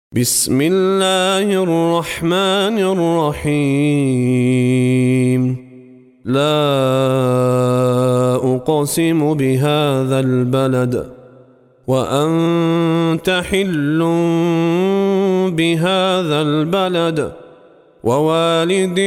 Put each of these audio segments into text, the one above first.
بسم الله الرحمن الرحيم لا أقسم بهذا البلد وأنت حل بهذا البلد ووالد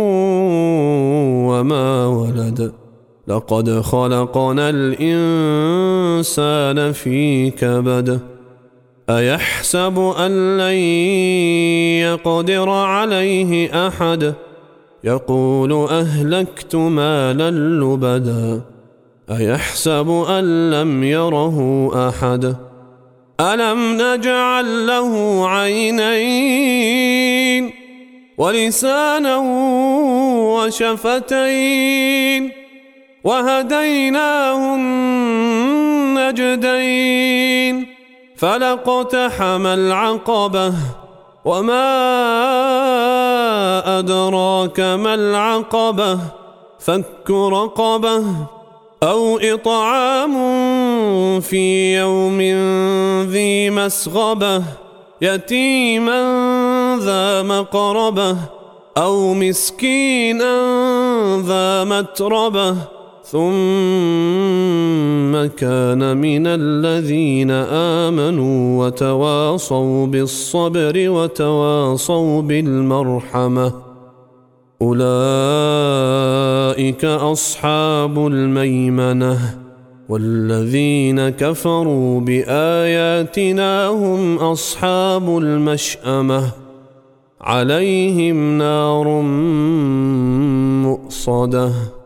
وما ولد لقد خلقنا الإنسان في كبد أيحسب أن لن يقدر عليه أحد يقول أهلكت مالا لبدا أيحسب أن لم يره أحد ألم نجعل له عينين ولسانا وشفتين وهديناه النجدين فلاقتحم العقبة وما أدراك ما العقبة فك رقبة أو إطعام في يوم ذي مسغبة يتيما ذا مقربة أو مسكينا ذا متربة ثم كان من الذين آمنوا وتواصوا بالصبر وتواصوا بالمرحمة أولئك أصحاب الميمنة والذين كفروا بآياتنا هم أصحاب المشأمة عليهم نار مؤصدة